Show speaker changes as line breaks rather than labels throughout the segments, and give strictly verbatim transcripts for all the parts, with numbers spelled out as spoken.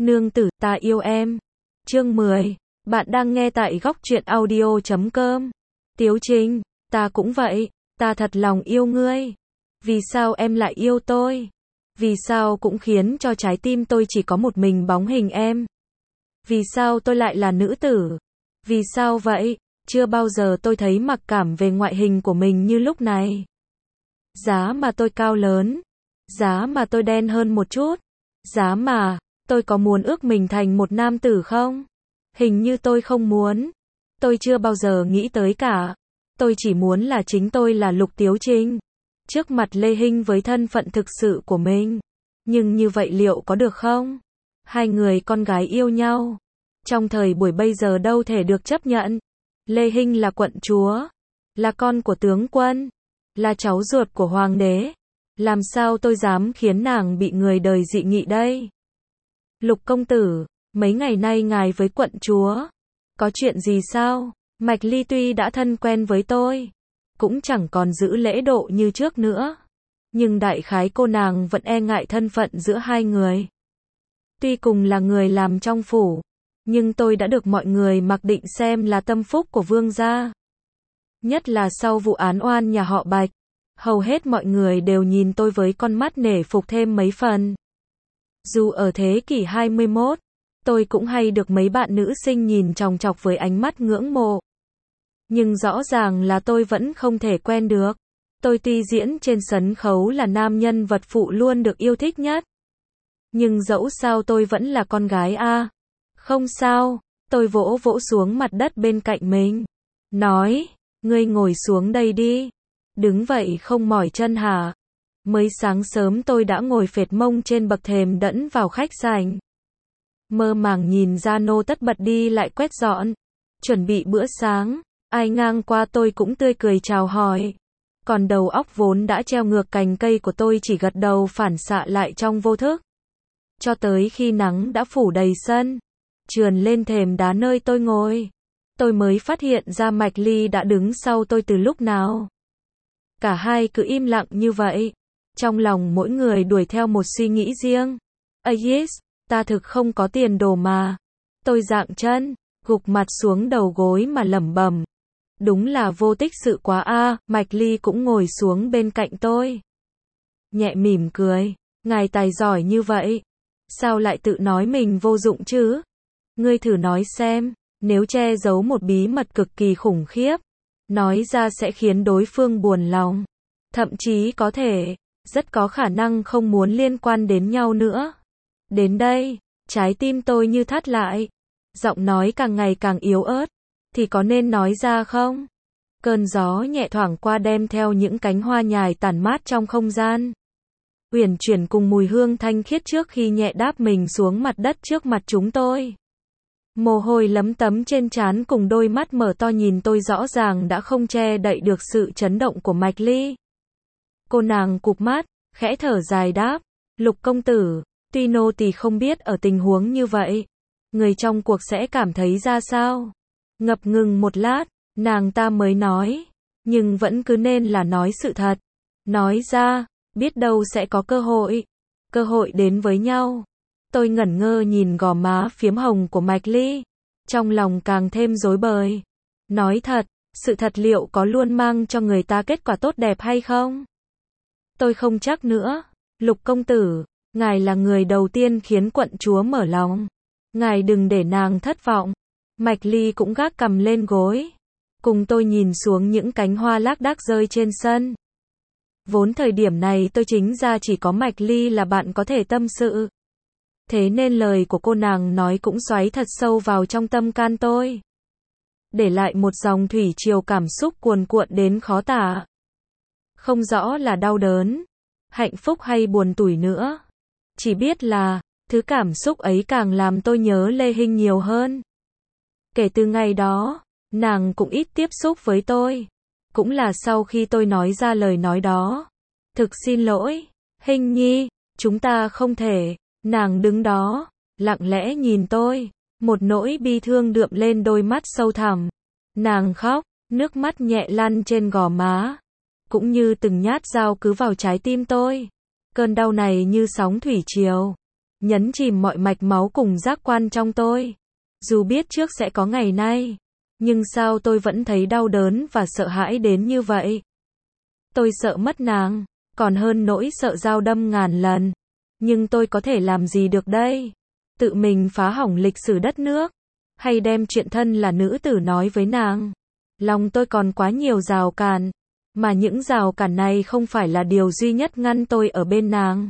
Nương tử, ta yêu em. Chương mười. Bạn đang nghe tại góc truyện audio chấm com. Tiếu Trinh, ta cũng vậy, ta thật lòng yêu ngươi. Vì sao em lại yêu tôi? Vì sao cũng khiến cho trái tim tôi chỉ có một mình bóng hình em? Vì sao tôi lại là nữ tử? Vì sao vậy? Chưa bao giờ tôi thấy mặc cảm về ngoại hình của mình như lúc này. Giá mà tôi cao lớn, giá mà tôi đen hơn một chút, giá mà tôi có muốn ước mình thành một nam tử không? Hình như tôi không muốn. Tôi chưa bao giờ nghĩ tới cả. Tôi chỉ muốn là chính tôi là Lục Tiếu Trinh. Trước mặt Lê Hinh với thân phận thực sự của mình. Nhưng như vậy liệu có được không? Hai người con gái yêu nhau. Trong thời buổi bây giờ đâu thể được chấp nhận. Lê Hinh là quận chúa. Là con của tướng quân. Là cháu ruột của hoàng đế. Làm sao tôi dám khiến nàng bị người đời dị nghị đây? Lục công tử, mấy ngày nay ngài với quận chúa. Có chuyện gì sao? Mạch Ly tuy đã thân quen với tôi. Cũng chẳng còn giữ lễ độ như trước nữa. Nhưng đại khái cô nàng vẫn e ngại thân phận giữa hai người. Tuy cùng là người làm trong phủ. Nhưng tôi đã được mọi người mặc định xem là tâm phúc của vương gia. Nhất là sau vụ án oan nhà họ Bạch. Hầu hết mọi người đều nhìn tôi với con mắt nể phục thêm mấy phần. Dù ở thế kỷ hai mươi mốt, tôi cũng hay được mấy bạn nữ sinh nhìn chòng chọc với ánh mắt ngưỡng mộ. Nhưng rõ ràng là tôi vẫn không thể quen được. Tôi tuy diễn trên sân khấu là nam nhân vật phụ luôn được yêu thích nhất. Nhưng dẫu sao tôi vẫn là con gái a. À. Không sao, tôi vỗ vỗ xuống mặt đất bên cạnh mình. Nói, ngươi ngồi xuống đây đi. Đứng vậy không mỏi chân hả? Mới sáng sớm tôi đã ngồi phệt mông trên bậc thềm đẫn vào khách sảnh. Mơ màng nhìn ra nô tất bật đi lại quét dọn. Chuẩn bị bữa sáng. Ai ngang qua tôi cũng tươi cười chào hỏi. Còn đầu óc vốn đã treo ngược cành cây của tôi chỉ gật đầu phản xạ lại trong vô thức. Cho tới khi nắng đã phủ đầy sân. Trườn lên thềm đá nơi tôi ngồi. Tôi mới phát hiện ra Mạch Ly đã đứng sau tôi từ lúc nào. Cả hai cứ im lặng như vậy. Trong lòng mỗi người đuổi theo một suy nghĩ riêng. Yes, ta thực không có tiền đồ mà. Tôi dạng chân, gục mặt xuống đầu gối mà lẩm bẩm. Đúng là vô tích sự quá a. À. Mạch Ly cũng ngồi xuống bên cạnh tôi. Nhẹ mỉm cười. Ngài tài giỏi như vậy. Sao lại tự nói mình vô dụng chứ? Ngươi thử nói xem, nếu che giấu một bí mật cực kỳ khủng khiếp, nói ra sẽ khiến đối phương buồn lòng. Thậm chí có thể, rất có khả năng không muốn liên quan đến nhau nữa. Đến đây, trái tim tôi như thắt lại. Giọng nói càng ngày càng yếu ớt. Thì có nên nói ra không? Cơn gió nhẹ thoảng qua đem theo những cánh hoa nhài tản mát trong không gian. Uyển chuyển cùng mùi hương thanh khiết trước khi nhẹ đáp mình xuống mặt đất trước mặt chúng tôi. Mồ hôi lấm tấm trên trán cùng đôi mắt mở to nhìn tôi rõ ràng đã không che đậy được sự chấn động của Mạch Ly. Cô nàng cụp mắt, khẽ thở dài đáp, Lục công tử, tuy nô tỳ không biết ở tình huống như vậy, người trong cuộc sẽ cảm thấy ra sao. Ngập ngừng một lát, nàng ta mới nói, nhưng vẫn cứ nên là nói sự thật. Nói ra, biết đâu sẽ có cơ hội, cơ hội đến với nhau. Tôi ngẩn ngơ nhìn gò má phiếm hồng của Mạch Ly, trong lòng càng thêm rối bời. Nói thật, sự thật liệu có luôn mang cho người ta kết quả tốt đẹp hay không? Tôi không chắc nữa. Lục công tử, ngài là người đầu tiên khiến quận chúa mở lòng. Ngài đừng để nàng thất vọng. Mạch Ly cũng gác cằm lên gối. Cùng tôi nhìn xuống những cánh hoa lác đác rơi trên sân. Vốn thời điểm này tôi chính ra chỉ có Mạch Ly là bạn có thể tâm sự. Thế nên lời của cô nàng nói cũng xoáy thật sâu vào trong tâm can tôi. Để lại một dòng thủy triều cảm xúc cuồn cuộn đến khó tả. Không rõ là đau đớn, hạnh phúc hay buồn tủi nữa. Chỉ biết là, thứ cảm xúc ấy càng làm tôi nhớ Lê Hinh nhiều hơn. Kể từ ngày đó, nàng cũng ít tiếp xúc với tôi. Cũng là sau khi tôi nói ra lời nói đó. Thực xin lỗi, Hinh nhi, chúng ta không thể. Nàng đứng đó, lặng lẽ nhìn tôi, một nỗi bi thương đượm lên đôi mắt sâu thẳm. Nàng khóc, nước mắt nhẹ lăn trên gò má, cũng như từng nhát dao cứ vào trái tim tôi. Cơn đau này như sóng thủy triều, nhấn chìm mọi mạch máu cùng giác quan trong tôi. Dù biết trước sẽ có ngày nay, nhưng sao tôi vẫn thấy đau đớn và sợ hãi đến như vậy. Tôi sợ mất nàng, còn hơn nỗi sợ dao đâm ngàn lần. Nhưng tôi có thể làm gì được đây? Tự mình phá hỏng lịch sử đất nước, hay đem chuyện thân là nữ tử nói với nàng? Lòng tôi còn quá nhiều rào cản, mà những rào cản này không phải là điều duy nhất ngăn tôi ở bên nàng,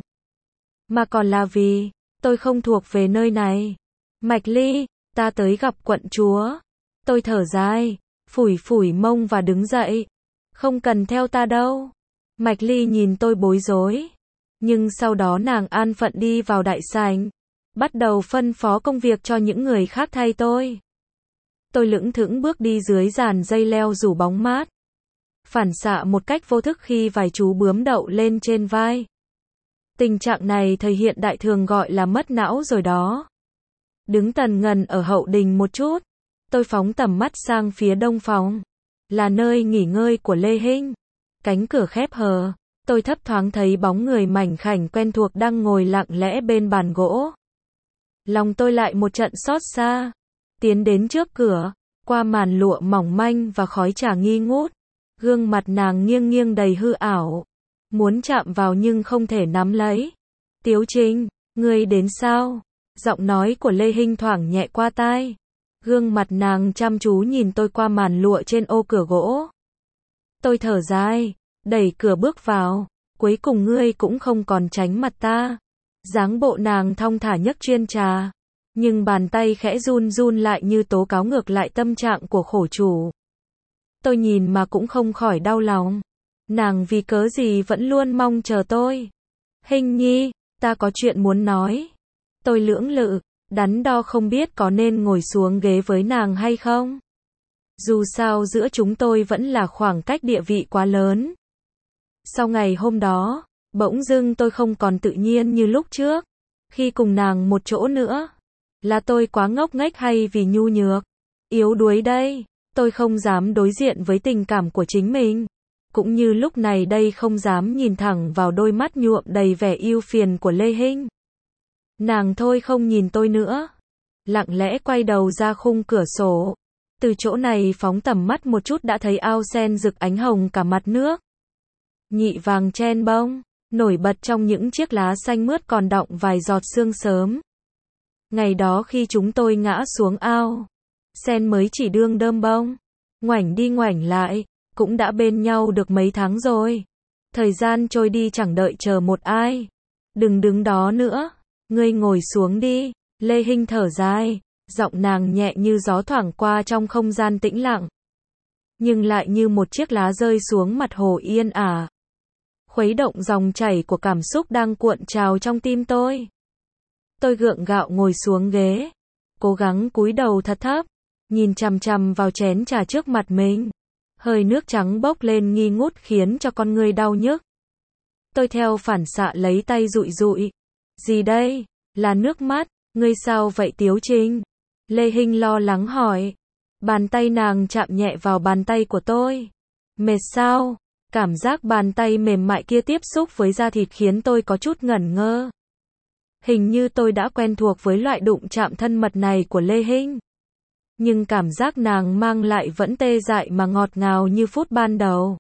mà còn là vì tôi không thuộc về nơi này. Mạch Ly, ta tới gặp quận chúa. Tôi thở dài, phủi phủi mông và đứng dậy. Không cần theo ta đâu. Mạch Ly nhìn tôi bối rối, nhưng sau đó nàng an phận đi vào đại sảnh, bắt đầu phân phó công việc cho những người khác thay tôi. Tôi lững thững bước đi dưới dàn dây leo rủ bóng mát, phản xạ một cách vô thức khi vài chú bướm đậu lên trên vai. Tình trạng này thời hiện đại thường gọi là mất não rồi đó. Đứng tần ngần ở hậu đình một chút, tôi phóng tầm mắt sang phía đông phòng, là nơi nghỉ ngơi của Lê Hinh. Cánh cửa khép hờ, tôi thấp thoáng thấy bóng người mảnh khảnh quen thuộc đang ngồi lặng lẽ bên bàn gỗ. Lòng tôi lại một trận xót xa, tiến đến trước cửa, qua màn lụa mỏng manh và khói trà nghi ngút, gương mặt nàng nghiêng nghiêng đầy hư ảo, muốn chạm vào nhưng không thể nắm lấy. Tiếu Trinh, ngươi đến sao? Giọng nói của Lê Hinh thoảng nhẹ qua tai. Gương mặt nàng chăm chú nhìn tôi qua màn lụa trên ô cửa gỗ. Tôi thở dài, đẩy cửa bước vào. Cuối cùng ngươi cũng không còn tránh mặt ta. Dáng bộ nàng thong thả nhấc chuyên trà, nhưng bàn tay khẽ run run lại như tố cáo ngược lại tâm trạng của khổ chủ. Tôi nhìn mà cũng không khỏi đau lòng. Nàng vì cớ gì vẫn luôn mong chờ tôi. Hình nhi, ta có chuyện muốn nói. Tôi lưỡng lự, đắn đo không biết có nên ngồi xuống ghế với nàng hay không. Dù sao giữa chúng tôi vẫn là khoảng cách địa vị quá lớn. Sau ngày hôm đó, bỗng dưng tôi không còn tự nhiên như lúc trước. Khi cùng nàng một chỗ nữa, là tôi quá ngốc nghếch hay vì nhu nhược, yếu đuối đây? Tôi không dám đối diện với tình cảm của chính mình. Cũng như lúc này đây không dám nhìn thẳng vào đôi mắt nhuộm đầy vẻ ưu phiền của Lê Hinh. Nàng thôi không nhìn tôi nữa, lặng lẽ quay đầu ra khung cửa sổ. Từ chỗ này phóng tầm mắt một chút đã thấy ao sen rực ánh hồng cả mặt nước. Nhị vàng chen bông, nổi bật trong những chiếc lá xanh mướt còn đọng vài giọt sương sớm. Ngày đó khi chúng tôi ngã xuống ao, sen mới chỉ đương đơm bông, ngoảnh đi ngoảnh lại, cũng đã bên nhau được mấy tháng rồi. Thời gian trôi đi chẳng đợi chờ một ai. Đừng đứng đó nữa, ngươi ngồi xuống đi. Lê Hinh thở dài, giọng nàng nhẹ như gió thoảng qua trong không gian tĩnh lặng, nhưng lại như một chiếc lá rơi xuống mặt hồ yên ả, khuấy động dòng chảy của cảm xúc đang cuộn trào trong tim tôi. Tôi gượng gạo ngồi xuống ghế, cố gắng cúi đầu thật thấp, nhìn chằm chằm vào chén trà trước mặt mình. Hơi nước trắng bốc lên nghi ngút khiến cho con người đau nhức. Tôi theo phản xạ lấy tay dụi dụi. Gì đây? Là nước mắt. Ngươi sao vậy Tiếu Trinh? Lê Hinh lo lắng hỏi. Bàn tay nàng chạm nhẹ vào bàn tay của tôi. Mệt sao? Cảm giác bàn tay mềm mại kia tiếp xúc với da thịt khiến tôi có chút ngẩn ngơ. Hình như tôi đã quen thuộc với loại đụng chạm thân mật này của Lê Hinh. Nhưng cảm giác nàng mang lại vẫn tê dại mà ngọt ngào như phút ban đầu.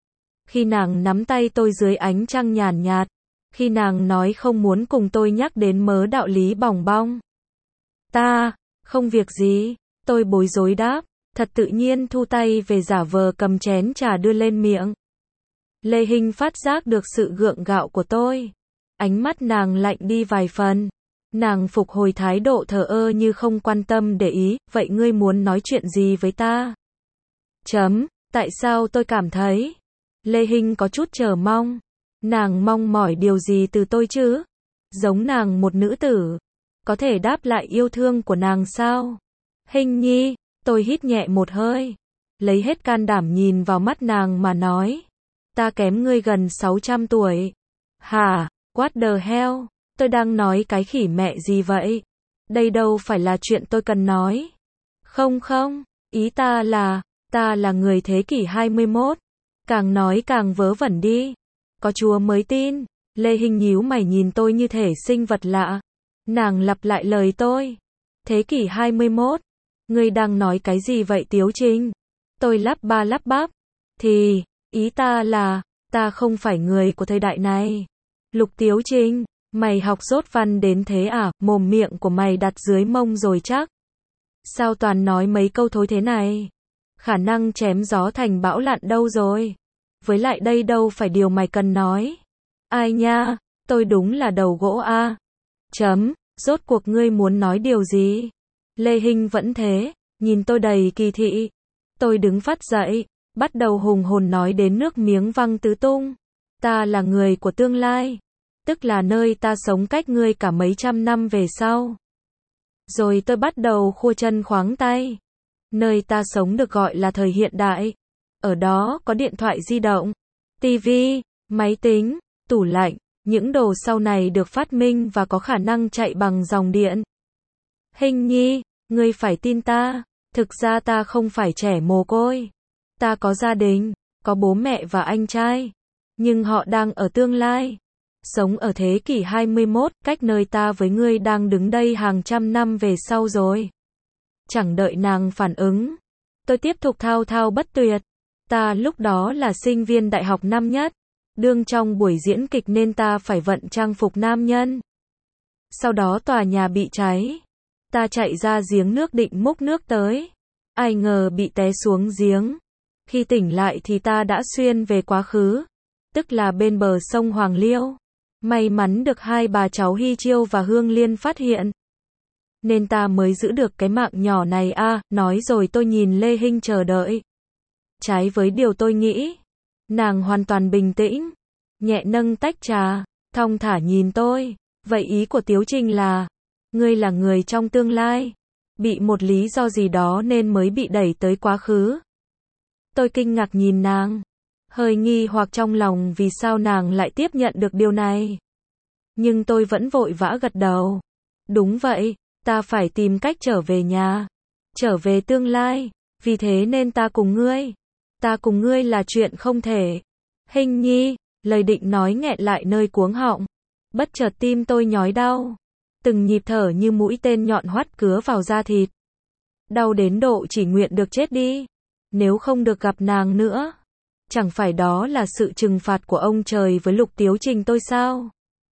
Khi nàng nắm tay tôi dưới ánh trăng nhàn nhạt, khi nàng nói không muốn cùng tôi nhắc đến mớ đạo lý bòng bong. Ta, không việc gì, tôi bối rối đáp, thật tự nhiên thu tay về giả vờ cầm chén trà đưa lên miệng. Lê Hinh phát giác được sự gượng gạo của tôi. Ánh mắt nàng lạnh đi vài phần. Nàng phục hồi thái độ thờ ơ như không quan tâm để ý, vậy ngươi muốn nói chuyện gì với ta? Chấm, tại sao tôi cảm thấy? Lê Hinh có chút chờ mong. Nàng mong mỏi điều gì từ tôi chứ? Giống nàng một nữ tử, có thể đáp lại yêu thương của nàng sao? Hinh nhi, tôi hít nhẹ một hơi, lấy hết can đảm nhìn vào mắt nàng mà nói. Ta kém ngươi gần sáu trăm tuổi. Hả? What the hell? Tôi đang nói cái khỉ mẹ gì vậy? Đây đâu phải là chuyện tôi cần nói. Không không, ý ta là, ta là người thế kỷ hai mươi mốt. Càng nói càng vớ vẩn đi. Có chúa mới tin. Lê Hinh nhíu mày nhìn tôi như thể sinh vật lạ. Nàng lặp lại lời tôi. Thế kỷ hai mươi mốt. Ngươi đang nói cái gì vậy Tiếu Trinh? Tôi lắp ba lắp bắp. Thì, ý ta là, ta không phải người của thời đại này. Lục Tiếu Trinh, mày học dốt văn đến thế à, mồm miệng của mày đặt dưới mông rồi chắc. Sao toàn nói mấy câu thối thế này? Khả năng chém gió thành bão lặn đâu rồi? Với lại đây đâu phải điều mày cần nói. Ai nha, tôi đúng là đầu gỗ a. Chấm, rốt cuộc ngươi muốn nói điều gì? Lê Hinh vẫn thế, nhìn tôi đầy kỳ thị. Tôi đứng phắt dậy, bắt đầu hùng hồn nói đến nước miếng văng tứ tung. Ta là người của tương lai, tức là nơi ta sống cách ngươi cả mấy trăm năm về sau. Rồi tôi bắt đầu khua chân khoáng tay. Nơi ta sống được gọi là thời hiện đại. Ở đó có điện thoại di động, tivi, máy tính, tủ lạnh, những đồ sau này được phát minh và có khả năng chạy bằng dòng điện. Hình nhi, ngươi phải tin ta, thực ra ta không phải trẻ mồ côi. Ta có gia đình, có bố mẹ và anh trai, nhưng họ đang ở tương lai. Sống ở thế kỷ hai mươi mốt, cách nơi ta với ngươi đang đứng đây hàng trăm năm về sau rồi. Chẳng đợi nàng phản ứng, tôi tiếp tục thao thao bất tuyệt. Ta lúc đó là sinh viên đại học năm nhất, đương trong buổi diễn kịch nên ta phải vận trang phục nam nhân. Sau đó tòa nhà bị cháy, ta chạy ra giếng nước định múc nước tới. Ai ngờ bị té xuống giếng. Khi tỉnh lại thì ta đã xuyên về quá khứ, tức là bên bờ sông Hoàng Liêu. May mắn được hai bà cháu Hy Chiêu và Hương Liên phát hiện, nên ta mới giữ được cái mạng nhỏ này a. À, nói rồi tôi nhìn Lê Hinh chờ đợi. Trái với điều tôi nghĩ, nàng hoàn toàn bình tĩnh, nhẹ nâng tách trà, thong thả nhìn tôi. Vậy ý của Tiếu Trinh là, ngươi là người trong tương lai, bị một lý do gì đó nên mới bị đẩy tới quá khứ. Tôi kinh ngạc nhìn nàng, hơi nghi hoặc trong lòng vì sao nàng lại tiếp nhận được điều này. Nhưng tôi vẫn vội vã gật đầu. Đúng vậy, ta phải tìm cách trở về nhà, trở về tương lai, vì thế nên ta cùng ngươi. Ta cùng ngươi là chuyện không thể. Hình nhi, lời định nói nghẹn lại nơi cuống họng. Bất chợt tim tôi nhói đau. Từng nhịp thở như mũi tên nhọn hoắt cứa vào da thịt. Đau đến độ chỉ nguyện được chết đi. Nếu không được gặp nàng nữa. Chẳng phải đó là sự trừng phạt của ông trời với Lục Tiếu Trinh tôi sao?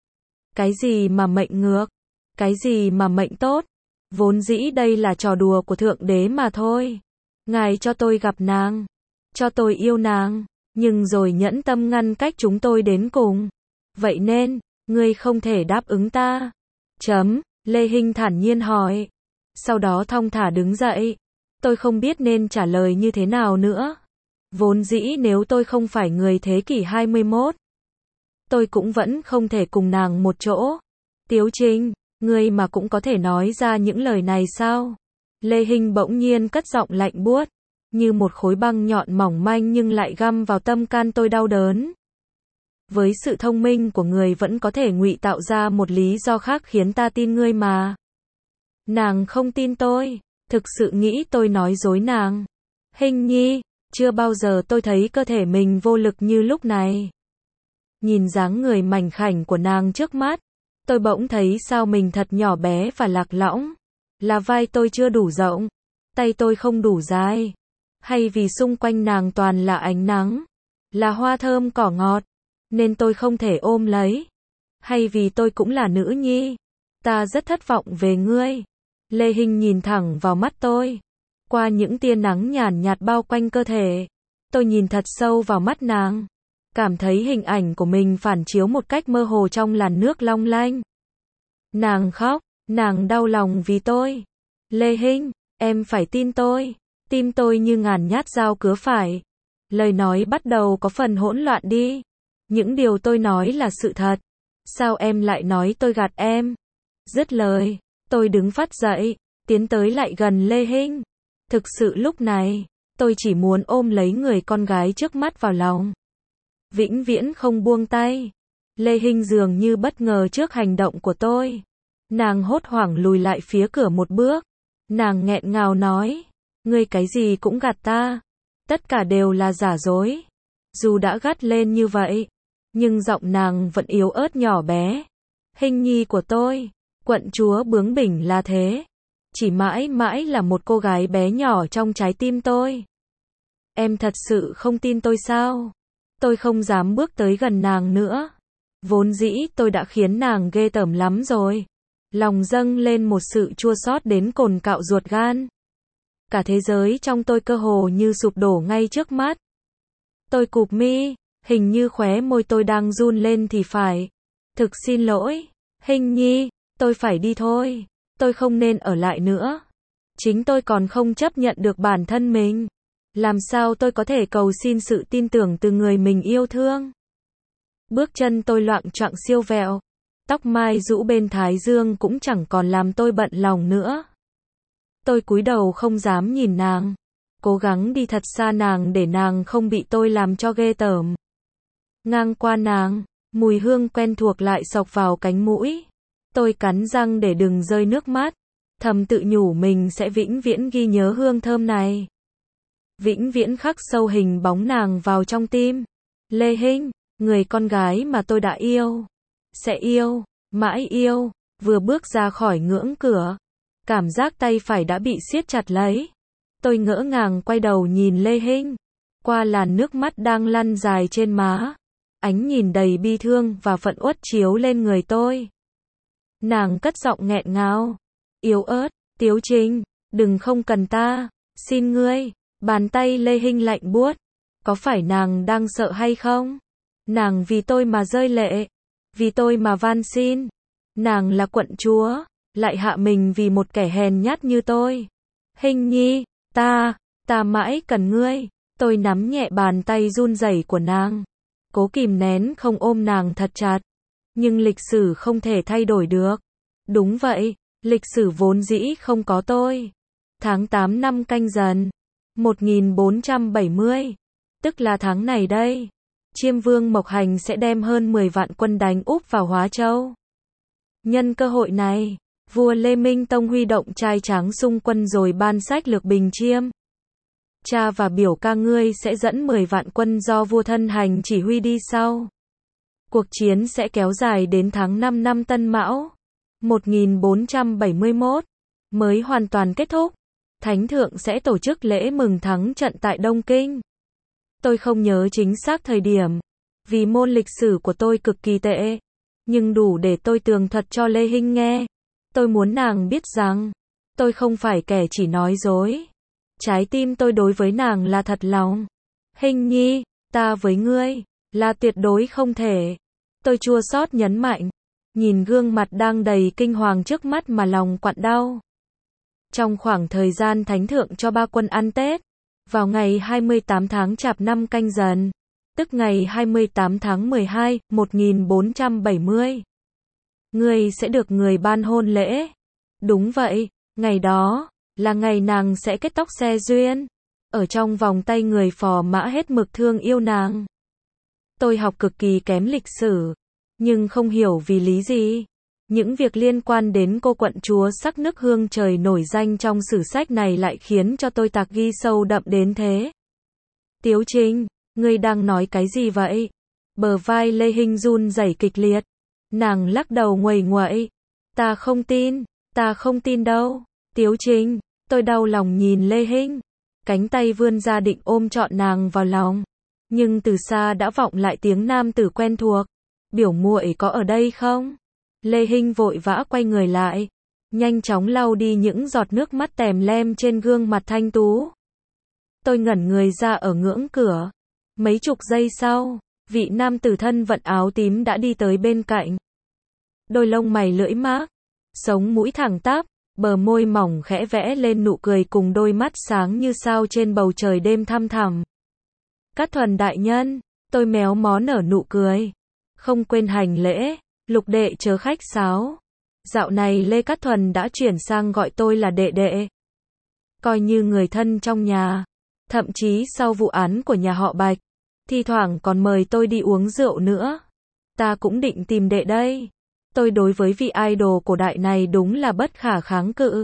Cái gì mà mệnh ngược? Cái gì mà mệnh tốt? Vốn dĩ đây là trò đùa của Thượng Đế mà thôi. Ngài cho tôi gặp nàng, cho tôi yêu nàng, nhưng rồi nhẫn tâm ngăn cách chúng tôi đến cùng. Vậy nên, ngươi không thể đáp ứng ta. Chấm, Lê Hinh thản nhiên hỏi. Sau đó thong thả đứng dậy. Tôi không biết nên trả lời như thế nào nữa. Vốn dĩ nếu tôi không phải người thế kỷ hai mươi mốt, tôi cũng vẫn không thể cùng nàng một chỗ. Tiếu Trinh, ngươi mà cũng có thể nói ra những lời này sao? Lê Hinh bỗng nhiên cất giọng lạnh buốt, như một khối băng nhọn mỏng manh nhưng lại găm vào tâm can tôi đau đớn. Với sự thông minh của người vẫn có thể ngụy tạo ra một lý do khác khiến ta tin ngươi mà. Nàng không tin tôi, thực sự nghĩ tôi nói dối nàng. Hình nhi, chưa bao giờ tôi thấy cơ thể mình vô lực như lúc này. Nhìn dáng người mảnh khảnh của nàng trước mắt, tôi bỗng thấy sao mình thật nhỏ bé và lạc lõng. Là vai tôi chưa đủ rộng, tay tôi không đủ dài, hay vì xung quanh nàng toàn là ánh nắng, là hoa thơm cỏ ngọt, nên tôi không thể ôm lấy, hay vì tôi cũng là nữ nhi. Ta rất thất vọng về ngươi. Lê Hinh nhìn thẳng vào mắt tôi, qua những tia nắng nhàn nhạt bao quanh cơ thể. Tôi nhìn thật sâu vào mắt nàng, cảm thấy hình ảnh của mình phản chiếu một cách mơ hồ trong làn nước long lanh. Nàng khóc, nàng đau lòng vì tôi. Lê Hinh, em phải tin tôi. Tim tôi như ngàn nhát dao cứa phải. Lời nói bắt đầu có phần hỗn loạn đi. Những điều tôi nói là sự thật. Sao em lại nói tôi gạt em? Dứt lời, tôi đứng phắt dậy, tiến tới lại gần Lê Hinh. Thực sự lúc này, tôi chỉ muốn ôm lấy người con gái trước mắt vào lòng, vĩnh viễn không buông tay. Lê Hinh dường như bất ngờ trước hành động của tôi. Nàng hốt hoảng lùi lại phía cửa một bước. Nàng nghẹn ngào nói, ngươi cái gì cũng gạt ta. Tất cả đều là giả dối. Dù đã gắt lên như vậy, nhưng giọng nàng vẫn yếu ớt nhỏ bé. Hinh nhi của tôi, Quận chúa bướng bỉnh là thế. Chỉ mãi mãi là một cô gái bé nhỏ trong trái tim tôi. Em thật sự không tin tôi sao? Tôi không dám bước tới gần nàng nữa. Vốn dĩ tôi đã khiến nàng ghê tởm lắm rồi. Lòng dâng lên một sự chua xót đến cồn cạo ruột gan. Cả thế giới trong tôi cơ hồ như sụp đổ ngay trước mắt. Tôi cụp mi, hình như khóe môi tôi đang run lên thì phải. Thực xin lỗi, Hình nhi, tôi phải đi thôi. Tôi không nên ở lại nữa. Chính tôi còn không chấp nhận được bản thân mình. Làm sao tôi có thể cầu xin sự tin tưởng từ người mình yêu thương? Bước chân tôi loạng choạng siêu vẹo. Tóc mai rũ bên thái dương cũng chẳng còn làm tôi bận lòng nữa. Tôi cúi đầu không dám nhìn nàng. Cố gắng đi thật xa nàng để nàng không bị tôi làm cho ghê tởm. Ngang qua nàng, mùi hương quen thuộc lại xộc vào cánh mũi. Tôi cắn răng để đừng rơi nước mắt. Thầm tự nhủ mình sẽ vĩnh viễn ghi nhớ hương thơm này. Vĩnh viễn khắc sâu hình bóng nàng vào trong tim. Lê Hinh, người con gái mà tôi đã yêu. Sẽ yêu, mãi yêu. Vừa bước ra khỏi ngưỡng cửa, cảm giác tay phải đã bị siết chặt lấy. Tôi ngỡ ngàng quay đầu nhìn Lê Hinh. Qua làn nước mắt đang lăn dài trên má. Ánh nhìn đầy bi thương và phẫn uất chiếu lên người tôi. Nàng cất giọng nghẹn ngào. Yếu ớt, Tiếu Trinh, đừng không cần ta. Xin ngươi. Bàn tay Lê Hinh lạnh buốt. Có phải nàng đang sợ hay không? Nàng vì tôi mà rơi lệ. Vì tôi mà van xin. Nàng là quận chúa. Lại hạ mình vì một kẻ hèn nhát như tôi. Hinh nhi, ta, ta mãi cần ngươi. Tôi nắm nhẹ bàn tay run rẩy của nàng. Cố kìm nén không ôm nàng thật chặt. Nhưng lịch sử không thể thay đổi được. Đúng vậy, lịch sử vốn dĩ không có tôi. Tháng tám năm Canh Dần một nghìn bốn trăm bảy mươi, tức là tháng này đây, Chiêm Vương Mộc Hành sẽ đem hơn mười vạn quân đánh úp vào Hóa Châu. Nhân cơ hội này, vua Lê Minh Tông huy động trai tráng xung quân rồi ban sách lược bình Chiêm. Cha và biểu ca ngươi sẽ dẫn mười vạn quân do vua Thân Hành chỉ huy đi sau. Cuộc chiến sẽ kéo dài đến tháng năm năm Tân Mão, một nghìn bốn trăm bảy mươi mốt, mới hoàn toàn kết thúc. Thánh thượng sẽ tổ chức lễ mừng thắng trận tại Đông Kinh. Tôi không nhớ chính xác thời điểm, vì môn lịch sử của tôi cực kỳ tệ, nhưng đủ để tôi tường thuật cho Lê Hinh nghe. Tôi muốn nàng biết rằng, tôi không phải kẻ chỉ nói dối. Trái tim tôi đối với nàng là thật lòng. Hinh nhi, ta với ngươi, là tuyệt đối không thể. Tôi chua xót nhấn mạnh, nhìn gương mặt đang đầy kinh hoàng trước mắt mà lòng quặn đau. Trong khoảng thời gian thánh thượng cho ba quân ăn Tết, vào ngày hai mươi tám tháng Chạp năm Canh Dần, tức ngày hai mươi tám tháng mười hai, một nghìn bốn trăm bảy mươi, ngươi sẽ được người ban hôn lễ. Đúng vậy, ngày đó là ngày nàng sẽ kết tóc xe duyên, ở trong vòng tay người phò mã hết mực thương yêu nàng. Tôi học cực kỳ kém lịch sử, nhưng không hiểu vì lý gì. Những việc liên quan đến cô quận chúa sắc nước hương trời nổi danh trong sử sách này lại khiến cho tôi tạc ghi sâu đậm đến thế. Tiếu Trinh, ngươi đang nói cái gì vậy? Bờ vai Lê Hinh run rẩy kịch liệt. Nàng lắc đầu nguầy nguậy. Ta không tin, ta không tin đâu. Tiếu Trinh, tôi đau lòng nhìn Lê Hinh. Cánh tay vươn ra định ôm trọn nàng vào lòng. Nhưng từ xa đã vọng lại tiếng nam tử quen thuộc. Biểu muội có ở đây không? Lê Hinh vội vã quay người lại, nhanh chóng lau đi những giọt nước mắt tèm lem trên gương mặt thanh tú. Tôi ngẩn người ra ở ngưỡng cửa. Mấy chục giây sau, vị nam tử thân vận áo tím đã đi tới bên cạnh. Đôi lông mày lưỡi mác, sống mũi thẳng tắp, bờ môi mỏng khẽ vẽ lên nụ cười cùng đôi mắt sáng như sao trên bầu trời đêm thăm thẳm. Cát Thuần đại nhân, tôi méo mó nở nụ cười. Không quên hành lễ. Lục đệ chớ khách sáo. Dạo này Lê Cát Thuần đã chuyển sang gọi tôi là đệ đệ. Coi như người thân trong nhà. Thậm chí sau vụ án của nhà họ Bạch, thi thoảng còn mời tôi đi uống rượu nữa. Ta cũng định tìm đệ đây. Tôi đối với vị idol cổ đại này đúng là bất khả kháng cự.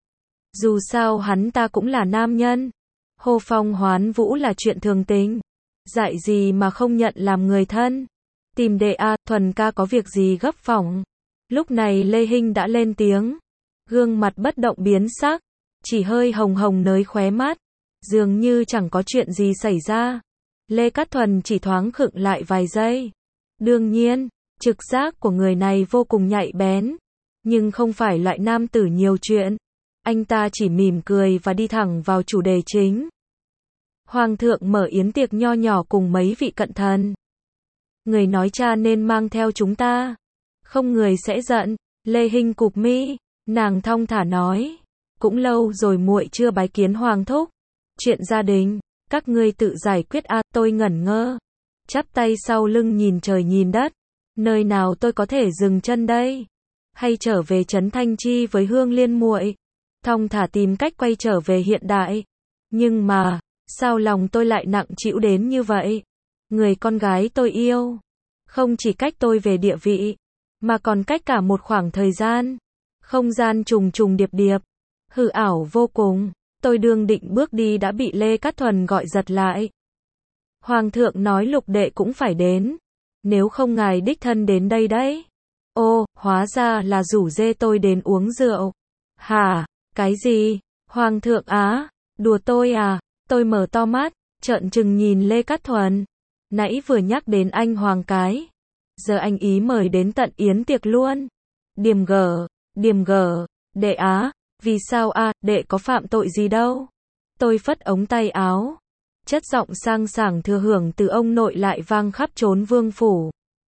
Dù sao hắn ta cũng là nam nhân. Hô phong hoán vũ là chuyện thường tình. Dại gì mà không nhận làm người thân. Tìm đệ a, Thuần ca có việc gì gấp phỏng. Lúc này Lê Hinh đã lên tiếng. Gương mặt bất động biến sắc, chỉ hơi hồng hồng nới khóe mắt, dường như chẳng có chuyện gì xảy ra. Lê Cát Thuần chỉ thoáng khựng lại vài giây. Đương nhiên, trực giác của người này vô cùng nhạy bén, nhưng không phải loại nam tử nhiều chuyện. Anh ta chỉ mỉm cười và đi thẳng vào chủ đề chính. Hoàng thượng mở yến tiệc nho nhỏ cùng mấy vị cận thần. Người nói cha nên mang theo chúng ta. Không người sẽ giận. Lê Hinh cụp mi, nàng thong thả nói. Cũng lâu rồi muội chưa bái kiến hoàng thúc. Chuyện gia đình, các ngươi tự giải quyết a. À, tôi ngẩn ngơ. Chắp tay sau lưng nhìn trời nhìn đất. Nơi nào tôi có thể dừng chân đây? Hay trở về Trấn Thanh Chi với Hương Liên muội? Thong thả tìm cách quay trở về hiện đại. Nhưng mà, sao lòng tôi lại nặng trĩu đến như vậy? Người con gái tôi yêu, không chỉ cách tôi về địa vị, mà còn cách cả một khoảng thời gian. Không gian trùng trùng điệp điệp, hư ảo vô cùng. Tôi đương định bước đi đã bị Lê Cát Thuần gọi giật lại. Hoàng thượng nói lục đệ cũng phải đến. Nếu không ngài đích thân đến đây đấy. Ô, hóa ra là rủ dê tôi đến uống rượu. Hả? Cái gì? Hoàng thượng á? Đùa tôi à? Tôi mở to mắt, trợn trừng nhìn Lê Cát Thuần. Nãy vừa nhắc đến anh Hoàng cái. Giờ anh ý mời đến tận yến tiệc luôn. Điềm gở, điềm gở, đệ á, vì sao a, à, đệ có phạm tội gì đâu. Tôi phất ống tay áo. Chất giọng sang sảng thừa hưởng từ ông nội lại vang khắp trốn vương phủ.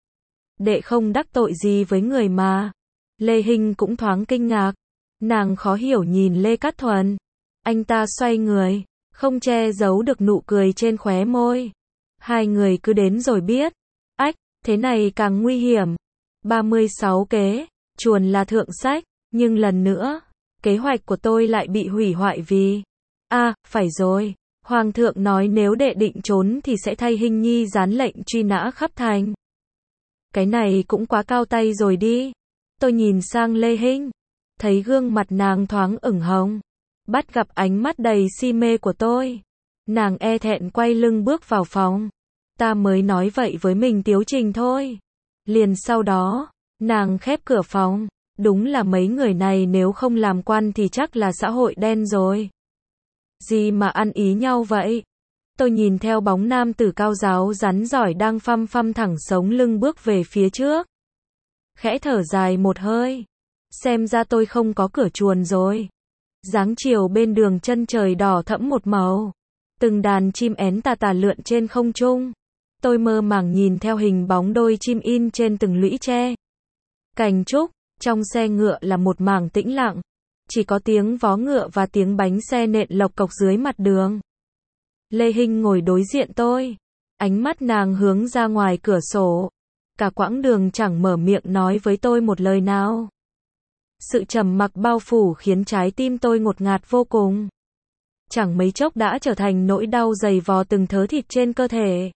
Đệ không đắc tội gì với người mà. Lê Hinh cũng thoáng kinh ngạc. Nàng khó hiểu nhìn Lê Cát Thuần. Anh ta xoay người, không che giấu được nụ cười trên khóe môi. Hai người cứ đến rồi biết. Ách, thế này càng nguy hiểm. ba mươi sáu kế, chuồn là thượng sách, nhưng lần nữa, kế hoạch của tôi lại bị hủy hoại vì... À, phải rồi, Hoàng thượng nói nếu đệ định trốn thì sẽ thay Hinh Nhi dán lệnh truy nã khắp thành. Cái này cũng quá cao tay rồi đi. Tôi nhìn sang Lê Hinh, thấy gương mặt nàng thoáng ửng hồng. Bắt gặp ánh mắt đầy si mê của tôi. Nàng e thẹn quay lưng bước vào phòng. Ta mới nói vậy với mình Tiếu Trình thôi. Liền sau đó, nàng khép cửa phòng. Đúng là mấy người này nếu không làm quan thì chắc là xã hội đen rồi. Gì mà ăn ý nhau vậy? Tôi nhìn theo bóng nam tử cao giáo rắn giỏi đang phăm phăm thẳng sống lưng bước về phía trước. Khẽ thở dài một hơi. Xem ra tôi không có cửa chuồn rồi. Dáng chiều bên đường chân trời đỏ thẫm một màu. Từng đàn chim én tà tà lượn trên không trung. Tôi mơ màng nhìn theo hình bóng đôi chim in trên từng lũy tre. Cành trúc, trong xe ngựa là một mảng tĩnh lặng. Chỉ có tiếng vó ngựa và tiếng bánh xe nện lộc cộc dưới mặt đường. Lê Hinh ngồi đối diện tôi. Ánh mắt nàng hướng ra ngoài cửa sổ. Cả quãng đường chẳng mở miệng nói với tôi một lời nào. Sự trầm mặc bao phủ khiến trái tim tôi ngột ngạt vô cùng. Chẳng mấy chốc đã trở thành nỗi đau dày vò từng thớ thịt trên cơ thể.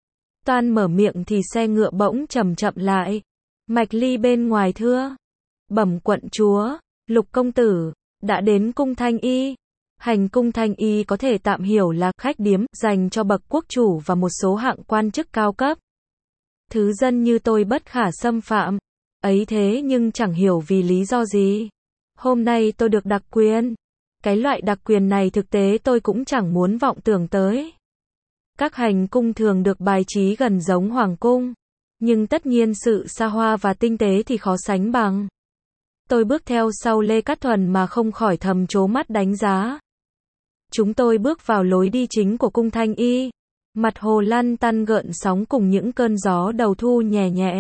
Toan mở miệng thì xe ngựa bỗng chậm chậm lại. Mạch Ly bên ngoài thưa. Bẩm quận chúa, Lục công tử, đã đến cung Thanh Y. Hành cung Thanh Y có thể tạm hiểu là khách điếm dành cho bậc quốc chủ và một số hạng quan chức cao cấp. Thứ dân như tôi bất khả xâm phạm. Ấy thế nhưng chẳng hiểu vì lý do gì. Hôm nay tôi được đặc quyền. Cái loại đặc quyền này thực tế tôi cũng chẳng muốn vọng tưởng tới. Các hành cung thường được bài trí gần giống hoàng cung. Nhưng tất nhiên sự xa hoa và tinh tế thì khó sánh bằng. Tôi bước theo sau Lê Cát Thuần mà không khỏi thầm trố mắt đánh giá. Chúng tôi bước vào lối đi chính của cung Thanh Y. Mặt hồ lăn tăn gợn sóng cùng những cơn gió đầu thu nhẹ nhẹ.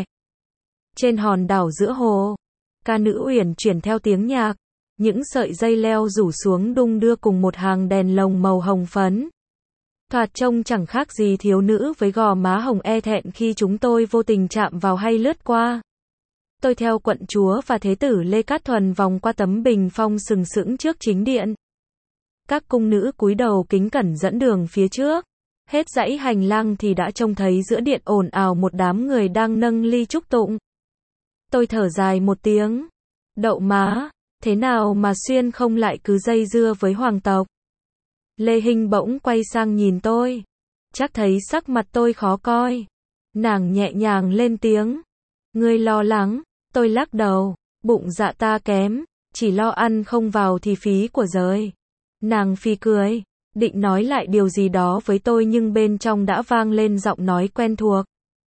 Trên hòn đảo giữa hồ, ca nữ uyển chuyển theo tiếng nhạc. Những sợi dây leo rủ xuống đung đưa cùng một hàng đèn lồng màu hồng phấn. Thoạt trông chẳng khác gì thiếu nữ với gò má hồng e thẹn khi chúng tôi vô tình chạm vào hay lướt qua. Tôi theo quận chúa và thế tử Lê Cát Thuần vòng qua tấm bình phong sừng sững trước chính điện. Các cung nữ cúi đầu kính cẩn dẫn đường phía trước. Hết dãy hành lang thì đã trông thấy giữa điện ồn ào một đám người đang nâng ly chúc tụng. Tôi thở dài một tiếng. Đậu má, thế nào mà xuyên không lại cứ dây dưa với hoàng tộc. Lê Hinh bỗng quay sang nhìn tôi. Chắc thấy sắc mặt tôi khó coi. Nàng nhẹ nhàng lên tiếng. Ngươi lo lắng. Tôi lắc đầu, bụng dạ ta kém, chỉ lo ăn không vào thì phí của giời. Nàng phì cười, định nói lại điều gì đó với tôi nhưng bên trong đã vang lên giọng nói quen thuộc.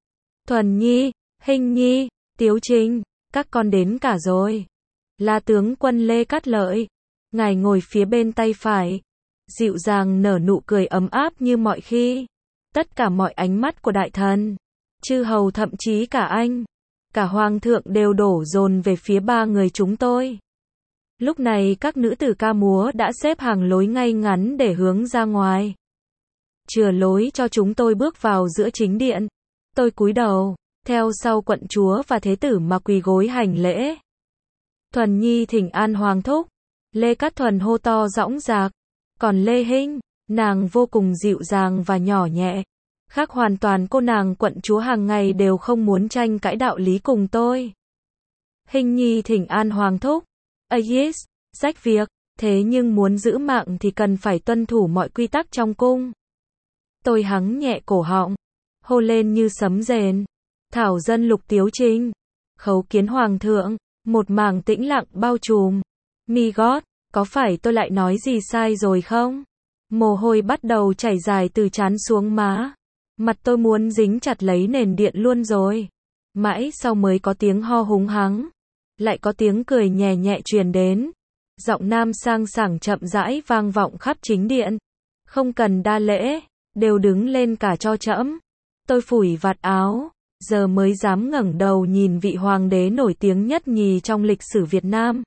Thuần Nhi, Hinh Nhi, Tiếu Trinh, các con đến cả rồi. Là tướng quân Lê Cát Lợi. Ngài ngồi phía bên tay phải, dịu dàng nở nụ cười ấm áp như mọi khi. Tất cả mọi ánh mắt của đại thần, chư hầu thậm chí cả anh, cả hoàng thượng đều đổ dồn về phía ba người chúng tôi. Lúc này các nữ tử ca múa đã xếp hàng lối ngay ngắn để hướng ra ngoài, chừa lối cho chúng tôi bước vào giữa chính điện. Tôi cúi đầu, theo sau quận chúa và thế tử mà quỳ gối hành lễ. Thuần Nhi thỉnh an hoàng thúc. Lê Cát Thuần hô to dõng dạc. Còn Lê Hinh, nàng vô cùng dịu dàng và nhỏ nhẹ, khác hoàn toàn cô nàng quận chúa hàng ngày đều không muốn tranh cãi đạo lý cùng tôi. Hinh Nhi thỉnh an hoàng thúc. Ayis, rách việc, thế nhưng muốn giữ mạng thì cần phải tuân thủ mọi quy tắc trong cung. Tôi hắng nhẹ cổ họng, hô lên như sấm rền. Thảo dân Lục Tiếu Trinh, khấu kiến hoàng thượng. Một mảng tĩnh lặng bao trùm. Mi gót, có phải tôi lại nói gì sai rồi không? Mồ hôi bắt đầu chảy dài từ trán xuống má. Mặt tôi muốn dính chặt lấy nền điện luôn rồi. Mãi sau mới có tiếng ho húng hắng. Lại có tiếng cười nhẹ nhẹ truyền đến. Giọng nam sang sảng chậm rãi vang vọng khắp chính điện. Không cần đa lễ, đều đứng lên cả cho trẫm. Tôi phủi vạt áo, giờ mới dám ngẩng đầu nhìn vị hoàng đế nổi tiếng nhất nhì trong lịch sử Việt Nam.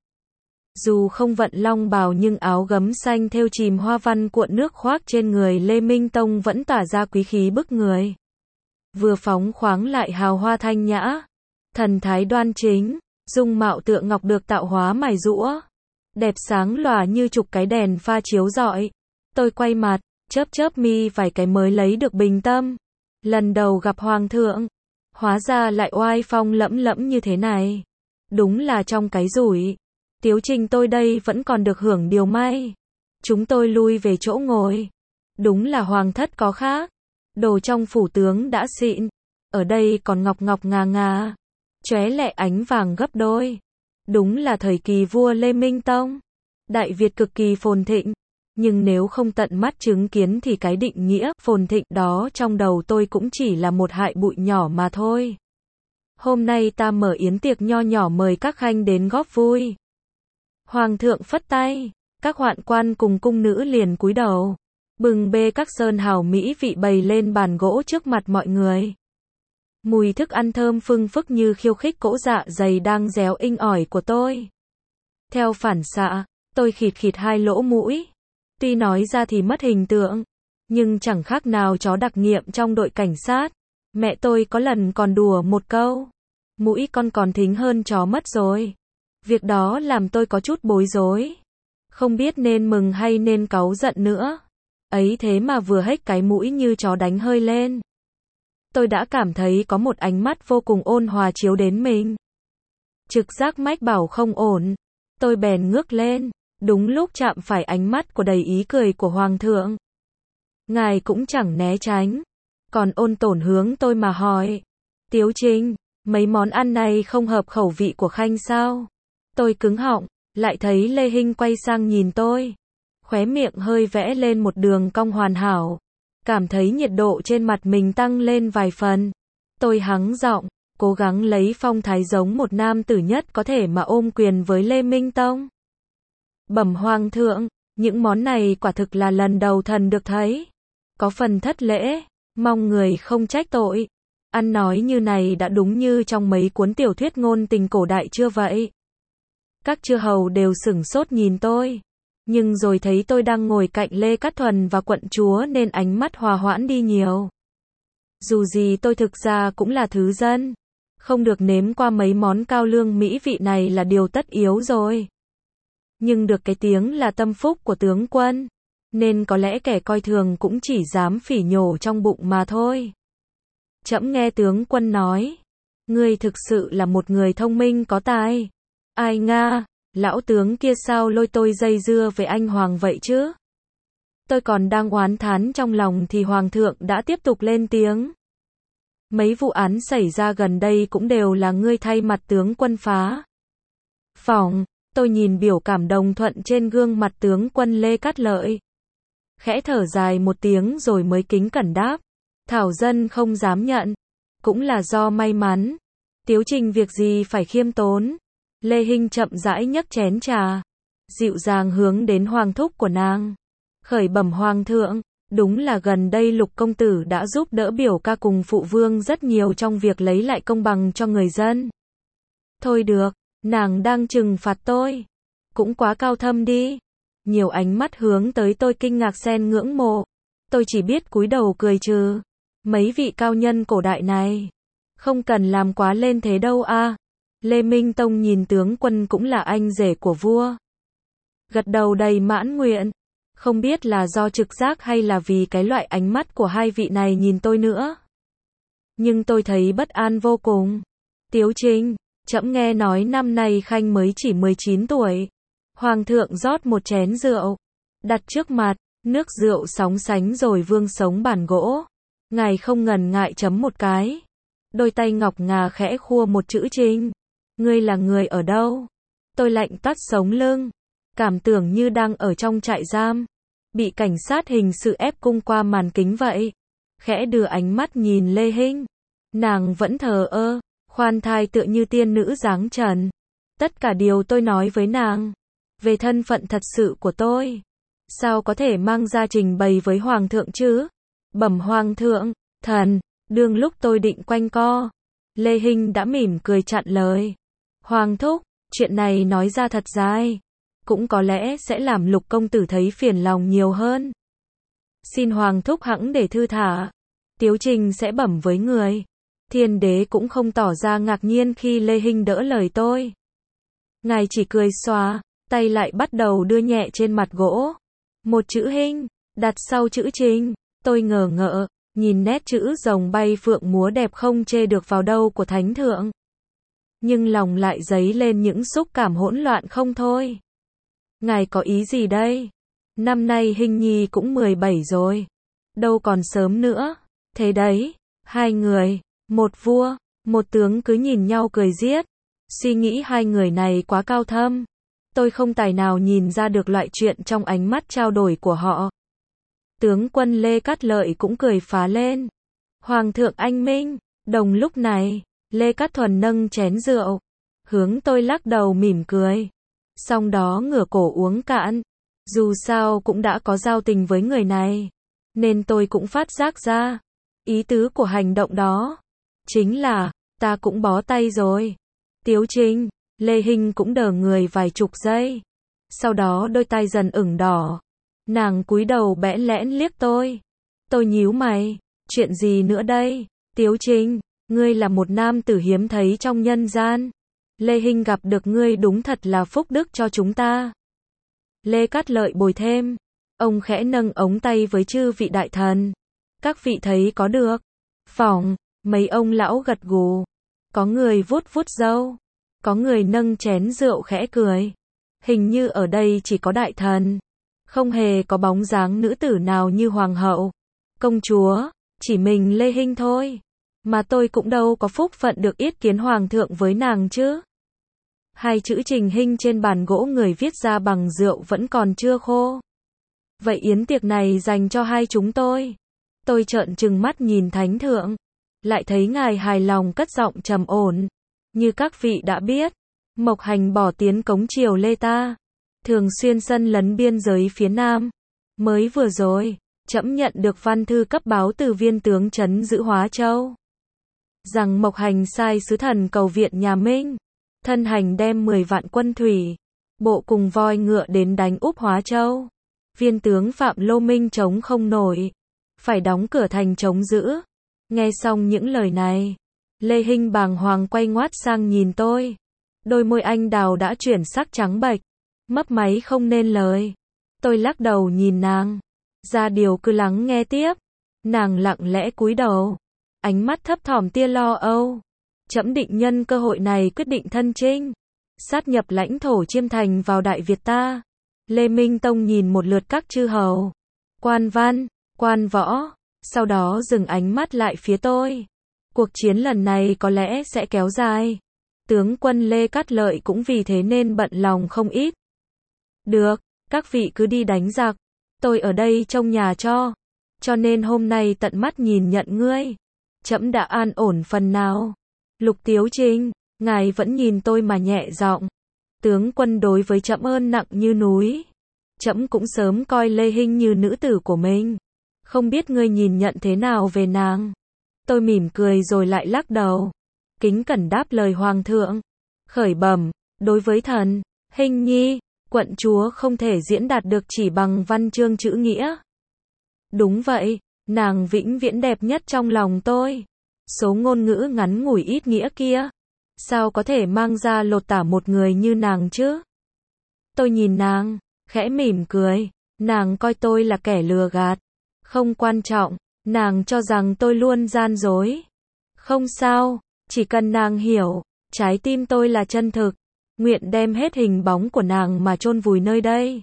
Dù không vận long bào nhưng áo gấm xanh thêu chìm hoa văn cuộn nước khoác trên người Lê Minh Tông vẫn tỏa ra quý khí bức người. Vừa phóng khoáng lại hào hoa thanh nhã, thần thái đoan chính, dung mạo tựa ngọc được tạo hóa mài giũa, đẹp sáng lòa như chục cái đèn pha chiếu rọi. Tôi quay mặt, chớp chớp mi vài cái mới lấy được bình tâm. Lần đầu gặp hoàng thượng, hóa ra lại oai phong lẫm lẫm như thế này. Đúng là trong cái rủi. Tiếu Trinh tôi đây vẫn còn được hưởng điều may. Chúng tôi lui về chỗ ngồi. Đúng là hoàng thất có khác. Đồ trong phủ tướng đã xịn. Ở đây còn ngọc ngọc ngà ngà. Chóe lẹ ánh vàng gấp đôi. Đúng là thời kỳ vua Lê Minh Tông. Đại Việt cực kỳ phồn thịnh. Nhưng nếu không tận mắt chứng kiến thì cái định nghĩa phồn thịnh đó trong đầu tôi cũng chỉ là một hại bụi nhỏ mà thôi. Hôm nay ta mở yến tiệc nho nhỏ mời các khanh đến góp vui. Hoàng thượng phất tay, các hoạn quan cùng cung nữ liền cúi đầu, bừng bê các sơn hào mỹ vị bày lên bàn gỗ trước mặt mọi người. Mùi thức ăn thơm phưng phức như khiêu khích cỗ dạ dày đang réo inh ỏi của tôi. Theo phản xạ, tôi khịt khịt hai lỗ mũi. Tuy nói ra thì mất hình tượng, nhưng chẳng khác nào chó đặc nhiệm trong đội cảnh sát. Mẹ tôi có lần còn đùa một câu, mũi con còn thính hơn chó mất rồi. Việc đó làm tôi có chút bối rối, không biết nên mừng hay nên cáu giận nữa. Ấy thế mà vừa hếch cái mũi như chó đánh hơi lên, tôi đã cảm thấy có một ánh mắt vô cùng ôn hòa chiếu đến mình. Trực giác mách bảo không ổn, tôi bèn ngước lên, đúng lúc chạm phải ánh mắt của đầy ý cười của hoàng thượng. Ngài cũng chẳng né tránh, còn ôn tồn hướng tôi mà hỏi, Tiếu Trinh, mấy món ăn này không hợp khẩu vị của khanh sao? Tôi cứng họng, lại thấy Lê Hinh quay sang nhìn tôi, khóe miệng hơi vẽ lên một đường cong hoàn hảo, cảm thấy nhiệt độ trên mặt mình tăng lên vài phần. Tôi hắng giọng, cố gắng lấy phong thái giống một nam tử nhất có thể mà ôm quyền với Lê Minh Tông. Bẩm hoàng thượng, những món này quả thực là lần đầu thần được thấy, có phần thất lễ, mong người không trách tội. Ăn nói như này đã đúng như trong mấy cuốn tiểu thuyết ngôn tình cổ đại chưa vậy? Các chư hầu đều sửng sốt nhìn tôi, nhưng rồi thấy tôi đang ngồi cạnh Lê Cát Thuần và quận chúa nên ánh mắt hòa hoãn đi nhiều. Dù gì tôi thực ra cũng là thứ dân, không được nếm qua mấy món cao lương mỹ vị này là điều tất yếu rồi. Nhưng được cái tiếng là tâm phúc của tướng quân, nên có lẽ kẻ coi thường cũng chỉ dám phỉ nhổ trong bụng mà thôi. Trẫm nghe tướng quân nói, ngươi thực sự là một người thông minh có tài. Ai nga, lão tướng kia sao lôi tôi dây dưa với anh hoàng vậy chứ? Tôi còn đang oán thán trong lòng thì hoàng thượng đã tiếp tục lên tiếng. Mấy vụ án xảy ra gần đây cũng đều là ngươi thay mặt tướng quân phá. Phỏng, tôi nhìn biểu cảm đồng thuận trên gương mặt tướng quân Lê Cát Lợi. Khẽ thở dài một tiếng rồi mới kính cẩn đáp. Thảo dân không dám nhận. Cũng là do may mắn. Tiếu Trình việc gì phải khiêm tốn. Lê Hinh chậm rãi nhấc chén trà. Dịu dàng hướng đến hoàng thúc của nàng. Khởi bẩm hoàng thượng. Đúng là gần đây Lục công tử đã giúp đỡ biểu ca cùng phụ vương rất nhiều trong việc lấy lại công bằng cho người dân. Thôi được, nàng đang trừng phạt tôi. Cũng quá cao thâm đi. Nhiều ánh mắt hướng tới tôi kinh ngạc xen ngưỡng mộ. Tôi chỉ biết cúi đầu cười trừ. Mấy vị cao nhân cổ đại này. Không cần làm quá lên thế đâu a. Lê Minh Tông nhìn tướng quân cũng là anh rể của vua. Gật đầu đầy mãn nguyện. Không biết là do trực giác hay là vì cái loại ánh mắt của hai vị này nhìn tôi nữa. Nhưng tôi thấy bất an vô cùng. Tiếu Trình, trẫm nghe nói năm nay Khanh mới chỉ mười chín tuổi. Hoàng thượng rót một chén rượu. Đặt trước mặt, nước rượu sóng sánh rồi vương sống bàn gỗ. Ngài không ngần ngại chấm một cái. Đôi tay ngọc ngà khẽ khua một chữ Trình. Ngươi là người ở đâu? Tôi lạnh toát sống lưng. Cảm tưởng như đang ở trong trại giam. Bị cảnh sát hình sự ép cung qua màn kính vậy. Khẽ đưa ánh mắt nhìn Lê Hinh. Nàng vẫn thờ ơ, khoan thai tựa như tiên nữ dáng trần. Tất cả điều tôi nói với nàng. Về thân phận thật sự của tôi. Sao có thể mang ra trình bày với hoàng thượng chứ? Bẩm hoàng thượng, thần, đương lúc tôi định quanh co. Lê Hinh đã mỉm cười chặn lời. Hoàng thúc, chuyện này nói ra thật dài. Cũng có lẽ sẽ làm Lục công tử thấy phiền lòng nhiều hơn. Xin hoàng thúc hẵng để thư thả. Tiếu Trình sẽ bẩm với người. Thiên đế cũng không tỏ ra ngạc nhiên khi Lê Hinh đỡ lời tôi. Ngài chỉ cười xòa, tay lại bắt đầu đưa nhẹ trên mặt gỗ. Một chữ Hinh, đặt sau chữ Trình. Tôi ngờ ngợ, nhìn nét chữ rồng bay phượng múa đẹp không chê được vào đâu của thánh thượng. Nhưng lòng lại dấy lên những xúc cảm hỗn loạn không thôi. Ngài có ý gì đây? Năm nay Hinh Nhi cũng mười bảy rồi. Đâu còn sớm nữa. Thế đấy, hai người, một vua, một tướng cứ nhìn nhau cười giết. Suy nghĩ hai người này quá cao thâm. Tôi không tài nào nhìn ra được loại chuyện trong ánh mắt trao đổi của họ. Tướng quân Lê Cát Lợi cũng cười phá lên. Hoàng thượng anh minh. Đồng lúc này, Lê Cát Thuần nâng chén rượu. Hướng tôi lắc đầu mỉm cười. Xong đó ngửa cổ uống cạn. Dù sao cũng đã có giao tình với người này. Nên tôi cũng phát giác ra. Ý tứ của hành động đó. Chính là, ta cũng bó tay rồi. Tiếu Trình, Lê Hinh cũng đờ người vài chục giây. Sau đó đôi tay dần ửng đỏ. Nàng cúi đầu bẽn lẽn liếc tôi. Tôi nhíu mày. Chuyện gì nữa đây? Tiếu Trình, ngươi là một nam tử hiếm thấy trong nhân gian. Lê Hinh gặp được ngươi đúng thật là phúc đức cho chúng ta. Lê Cát Lợi bồi thêm. Ông khẽ nâng ống tay với chư vị đại thần. Các vị thấy có được. Phỏng, mấy ông lão gật gù. Có người vuốt vuốt râu. Có người nâng chén rượu khẽ cười. Hình như ở đây chỉ có đại thần. Không hề có bóng dáng nữ tử nào như hoàng hậu, công chúa, chỉ mình Lê Hinh thôi. Mà tôi cũng đâu có phúc phận được yết kiến hoàng thượng với nàng chứ. Hai chữ Trình Hinh trên bàn gỗ người viết ra bằng rượu vẫn còn chưa khô. Vậy yến tiệc này dành cho hai chúng tôi. Tôi trợn trừng mắt nhìn thánh thượng. Lại thấy ngài hài lòng cất giọng trầm ổn. Như các vị đã biết, Mộc Hành bỏ tiến cống triều Lê ta. Thường xuyên xâm lấn biên giới phía Nam. Mới vừa rồi, trẫm nhận được văn thư cấp báo từ viên tướng trấn giữ Hóa Châu. Rằng Mộc Hành sai sứ thần cầu viện nhà Minh. Thân hành đem mười vạn quân thủy. Bộ cùng voi ngựa đến đánh úp Hóa Châu. Viên tướng Phạm Lô Minh chống không nổi. Phải đóng cửa thành chống giữ. Nghe xong những lời này. Lê Hinh bàng hoàng quay ngoắt sang nhìn tôi. Đôi môi anh đào đã chuyển sắc trắng bệch. Mấp máy không nên lời. Tôi lắc đầu nhìn nàng. Ra điều cứ lắng nghe tiếp. Nàng lặng lẽ cúi đầu. Ánh mắt thấp thỏm tia lo âu. Trẫm định nhân cơ hội này quyết định thân chinh. Sát nhập lãnh thổ Chiêm Thành vào Đại Việt ta. Lê Minh Tông nhìn một lượt các chư hầu. Quan văn, quan võ. Sau đó dừng ánh mắt lại phía tôi. Cuộc chiến lần này có lẽ sẽ kéo dài. Tướng quân Lê Cát Lợi cũng vì thế nên bận lòng không ít. Được, các vị cứ đi đánh giặc. Tôi ở đây trông nhà cho. Cho nên hôm nay tận mắt nhìn nhận ngươi. Trẫm đã an ổn phần nào. Lục Tiếu Trinh, ngài vẫn nhìn tôi mà nhẹ giọng. Tướng quân đối với trẫm ơn nặng như núi. Trẫm cũng sớm coi Lê Hinh như nữ tử của mình. Không biết ngươi nhìn nhận thế nào về nàng. Tôi mỉm cười rồi lại lắc đầu. Kính cẩn đáp lời hoàng thượng. Khởi bẩm, đối với thần, Hinh nhi, quận chúa không thể diễn đạt được chỉ bằng văn chương chữ nghĩa. Đúng vậy, nàng vĩnh viễn đẹp nhất trong lòng tôi. Số ngôn ngữ ngắn ngủi ít nghĩa kia, sao có thể mang ra lột tả một người như nàng chứ? Tôi nhìn nàng, khẽ mỉm cười, nàng coi tôi là kẻ lừa gạt. Không quan trọng, nàng cho rằng tôi luôn gian dối. Không sao, chỉ cần nàng hiểu, trái tim tôi là chân thực, nguyện đem hết hình bóng của nàng mà chôn vùi nơi đây.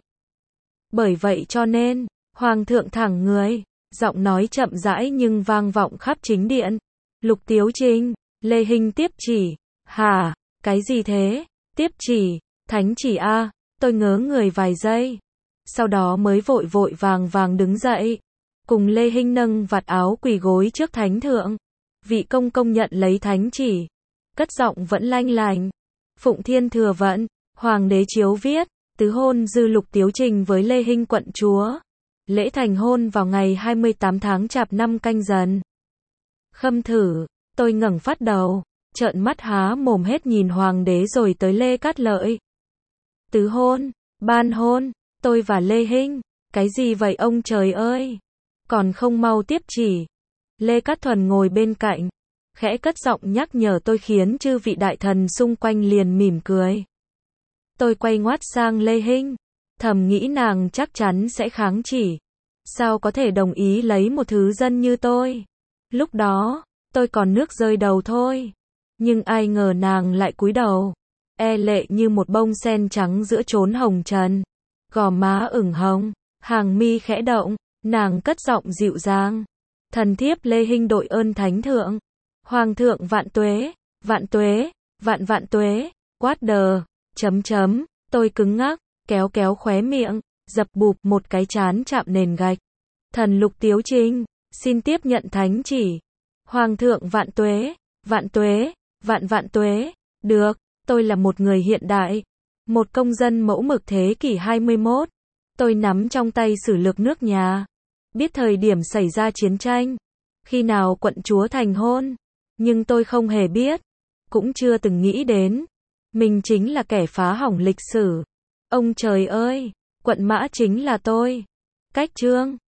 Bởi vậy cho nên, hoàng thượng thẳng người, giọng nói chậm rãi nhưng vang vọng khắp chính điện. Lục Tiếu Trinh, Lê Hinh tiếp chỉ. Hả, cái gì thế? Tiếp chỉ, thánh chỉ a? Tôi ngớ người vài giây. Sau đó mới vội vội vàng vàng đứng dậy. Cùng Lê Hinh nâng vạt áo quỳ gối trước thánh thượng. Vị công công nhận lấy thánh chỉ. Cất giọng vẫn lanh lành. Phụng Thiên thừa vận, hoàng đế chiếu viết, tứ hôn dư Lục Tiếu Trinh với Lê Hinh quận chúa. Lễ thành hôn vào ngày hai mươi tám tháng Chạp năm Canh Dần. Khâm thử, tôi ngẩng phát đầu, trợn mắt há mồm hết nhìn hoàng đế rồi tới Lê Cát Lợi. Tứ hôn, ban hôn, tôi và Lê Hinh, cái gì vậy ông trời ơi? Còn không mau tiếp chỉ. Lê Cát Thuần ngồi bên cạnh, khẽ cất giọng nhắc nhở tôi khiến chư vị đại thần xung quanh liền mỉm cười. Tôi quay ngoắt sang Lê Hinh, thầm nghĩ nàng chắc chắn sẽ kháng chỉ. Sao có thể đồng ý lấy một thứ dân như tôi? Lúc đó, tôi còn nước rơi đầu thôi. Nhưng ai ngờ nàng lại cúi đầu, e lệ như một bông sen trắng giữa chốn hồng trần. Gò má ửng hồng, hàng mi khẽ động, nàng cất giọng dịu dàng. Thần thiếp Lê Hinh đội ơn thánh thượng. Hoàng thượng vạn tuế, vạn tuế, vạn vạn tuế, quát đờ, chấm chấm, tôi cứng ngắc, kéo kéo khóe miệng, dập bụp một cái trán chạm nền gạch. Thần Lục Tiếu Trinh, xin tiếp nhận thánh chỉ. Hoàng thượng vạn tuế, vạn tuế, vạn vạn tuế, được, tôi là một người hiện đại, một công dân mẫu mực thế kỷ hai mươi mốt. Tôi nắm trong tay sử lược nước nhà, biết thời điểm xảy ra chiến tranh, khi nào quận chúa thành hôn, nhưng tôi không hề biết, cũng chưa từng nghĩ đến, mình chính là kẻ phá hỏng lịch sử. Ông trời ơi, quận Mã chính là tôi. Cách chương